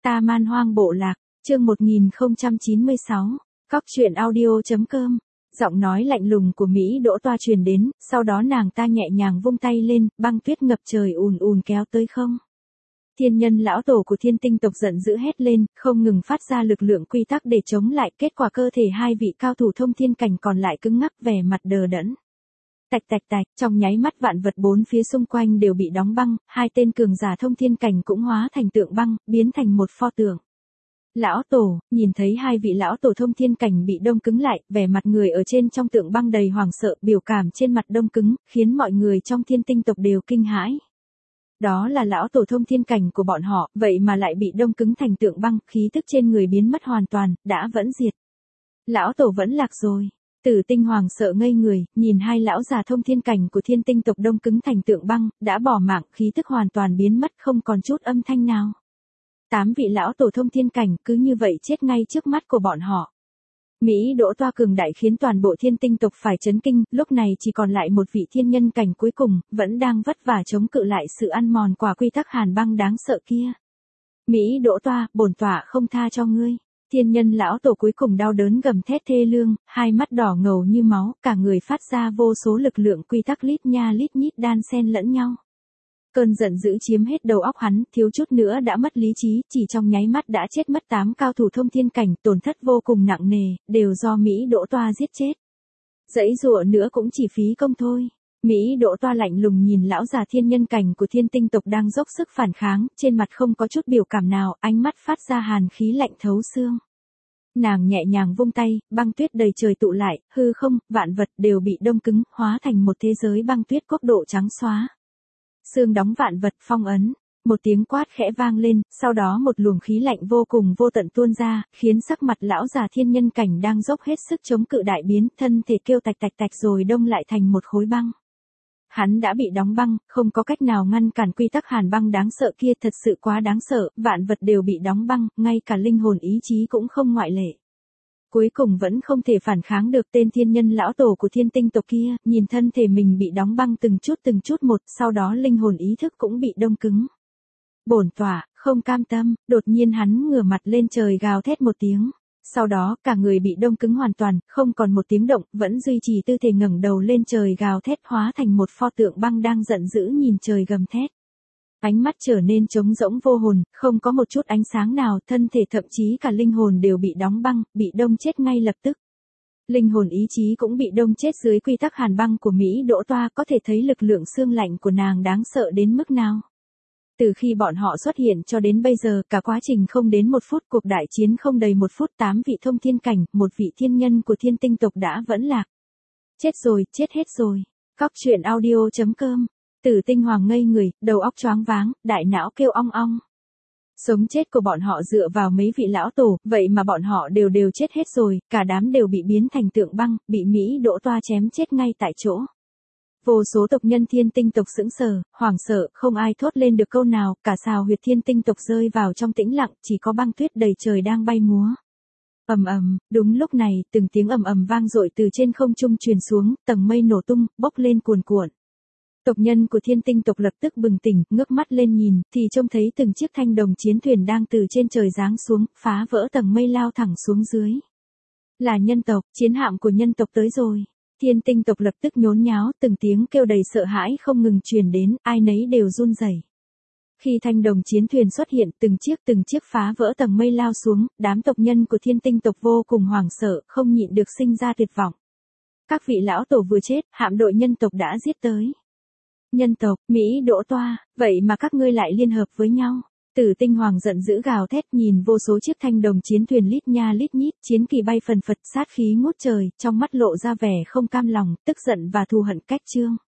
Ta Man Hoang Bộ Lạc, chương 1096, Cóc truyện audio.com. Giọng nói lạnh lùng của Mỹ Đỗ Toa truyền đến, sau đó nàng ta nhẹ nhàng vung tay lên, băng tuyết ngập trời ùn ùn kéo tới không. Thiên nhân lão tổ của Thiên Tinh tộc giận dữ hét lên, không ngừng phát ra lực lượng quy tắc để chống lại, kết quả cơ thể hai vị cao thủ thông thiên cảnh còn lại cứng ngắc, vẻ mặt đờ đẫn. Tạch tạch tạch, trong nháy mắt vạn vật bốn phía xung quanh đều bị đóng băng, hai tên cường giả thông thiên cảnh cũng hóa thành tượng băng, biến thành một pho tượng. Lão tổ, nhìn thấy hai vị lão tổ thông thiên cảnh bị đông cứng lại, vẻ mặt người ở trên trong tượng băng đầy hoảng sợ, biểu cảm trên mặt đông cứng, khiến mọi người trong Thiên Tinh tộc đều kinh hãi. Đó là lão tổ thông thiên cảnh của bọn họ, vậy mà lại bị đông cứng thành tượng băng, khí tức trên người biến mất hoàn toàn, đã vẫn diệt. Lão tổ vẫn lạc rồi. Tử Tinh Hoàng sợ ngây người, nhìn hai lão già thông thiên cảnh của Thiên Tinh tộc đông cứng thành tượng băng, đã bỏ mạng, khí tức hoàn toàn biến mất, không còn chút âm thanh nào. 8 vị lão tổ thông thiên cảnh cứ như vậy chết ngay trước mắt của bọn họ. Mỹ Đỗ Toa cường đại khiến toàn bộ Thiên Tinh tộc phải chấn kinh, lúc này chỉ còn lại một vị thiên nhân cảnh cuối cùng, vẫn đang vất vả chống cự lại sự ăn mòn quả quy tắc hàn băng đáng sợ kia. Mỹ Đỗ Toa, bổn tọa không tha cho ngươi. Thiên nhân lão tổ cuối cùng đau đớn gầm thét thê lương, hai mắt đỏ ngầu như máu, cả người phát ra vô số lực lượng quy tắc lít nha lít nhít đan xen lẫn nhau. Cơn giận dữ chiếm hết đầu óc hắn, thiếu chút nữa đã mất lý trí, chỉ trong nháy mắt đã chết mất 8 cao thủ thông thiên cảnh, tổn thất vô cùng nặng nề, đều do Mỹ Đỗ Toa giết chết. Dãy dụa nữa cũng chỉ phí công thôi. Mỹ Đỗ Toa lạnh lùng nhìn lão già thiên nhân cảnh của Thiên Tinh tộc đang dốc sức phản kháng, trên mặt không có chút biểu cảm nào, ánh mắt phát ra hàn khí lạnh thấu xương. Nàng nhẹ nhàng vung tay, băng tuyết đầy trời tụ lại, hư không, vạn vật đều bị đông cứng, hóa thành một thế giới băng tuyết quốc độ trắng xóa. Xương đóng vạn vật, phong ấn. Một tiếng quát khẽ vang lên, sau đó một luồng khí lạnh vô cùng vô tận tuôn ra, khiến sắc mặt lão già thiên nhân cảnh đang dốc hết sức chống cự đại biến, thân thể kêu tạch tạch tạch rồi đông lại thành một khối băng. Hắn đã bị đóng băng, không có cách nào ngăn cản quy tắc hàn băng đáng sợ kia, thật sự quá đáng sợ, vạn vật đều bị đóng băng, ngay cả linh hồn ý chí cũng không ngoại lệ. Cuối cùng vẫn không thể phản kháng được tên thiên nhân lão tổ của Thiên Tinh tộc kia, nhìn thân thể mình bị đóng băng từng chút một, sau đó linh hồn ý thức cũng bị đông cứng. Bổn tọa, không cam tâm, đột nhiên hắn ngửa mặt lên trời gào thét một tiếng. Sau đó, cả người bị đông cứng hoàn toàn, không còn một tiếng động, vẫn duy trì tư thế ngẩng đầu lên trời gào thét, hóa thành một pho tượng băng đang giận dữ nhìn trời gầm thét. Ánh mắt trở nên trống rỗng vô hồn, không có một chút ánh sáng nào, thân thể thậm chí cả linh hồn đều bị đóng băng, bị đông chết ngay lập tức. Linh hồn ý chí cũng bị đông chết dưới quy tắc hàn băng của Mỹ Đỗ Toa, có thể thấy lực lượng xương lạnh của nàng đáng sợ đến mức nào. Từ khi bọn họ xuất hiện cho đến bây giờ, cả quá trình không đến 1 phút, cuộc đại chiến không đầy 1 phút, 8 vị thông thiên cảnh, 1 vị thiên nhân của Thiên Tinh tộc đã vẫn lạc. Chết rồi, chết hết rồi. Cóc truyện audio.com. Tử Tinh Hoàng ngây người, đầu óc choáng váng, đại não kêu ong ong. Sống chết của bọn họ dựa vào mấy vị lão tổ, vậy mà bọn họ đều chết hết rồi, cả đám đều bị biến thành tượng băng, bị Mỹ Đỗ Toa chém chết ngay tại chỗ. Vô số tộc nhân Thiên Tinh tộc sững sờ, hoảng sợ, không ai thốt lên được câu nào, cả xào huyệt Thiên Tinh tộc rơi vào trong tĩnh lặng, chỉ có băng tuyết đầy trời đang bay múa. Ầm ầm, đúng lúc này, từng tiếng ầm ầm vang dội từ trên không trung truyền xuống, tầng mây nổ tung, bốc lên cuồn cuộn. Tộc nhân của Thiên Tinh tộc lập tức bừng tỉnh, ngước mắt lên nhìn, thì trông thấy từng chiếc thanh đồng chiến thuyền đang từ trên trời giáng xuống, phá vỡ tầng mây lao thẳng xuống dưới. Là nhân tộc, chiến hạm của nhân tộc tới rồi. Thiên Tinh tộc lập tức nhốn nháo, từng tiếng kêu đầy sợ hãi không ngừng truyền đến, ai nấy đều run rẩy. Khi thanh đồng chiến thuyền xuất hiện, từng chiếc phá vỡ tầng mây lao xuống, đám tộc nhân của Thiên Tinh tộc vô cùng hoảng sợ, không nhịn được sinh ra tuyệt vọng. Các vị lão tổ vừa chết, hạm đội nhân tộc đã giết tới. Nhân tộc, Mỹ Đỗ Toa, vậy mà các ngươi lại liên hợp với nhau. Tử Tinh Hoàng giận dữ gào thét, nhìn vô số chiếc thanh đồng chiến thuyền lít nha lít nhít, chiến kỳ bay phần phật, sát khí ngút trời, trong mắt lộ ra vẻ không cam lòng, tức giận và thù hận cách trương.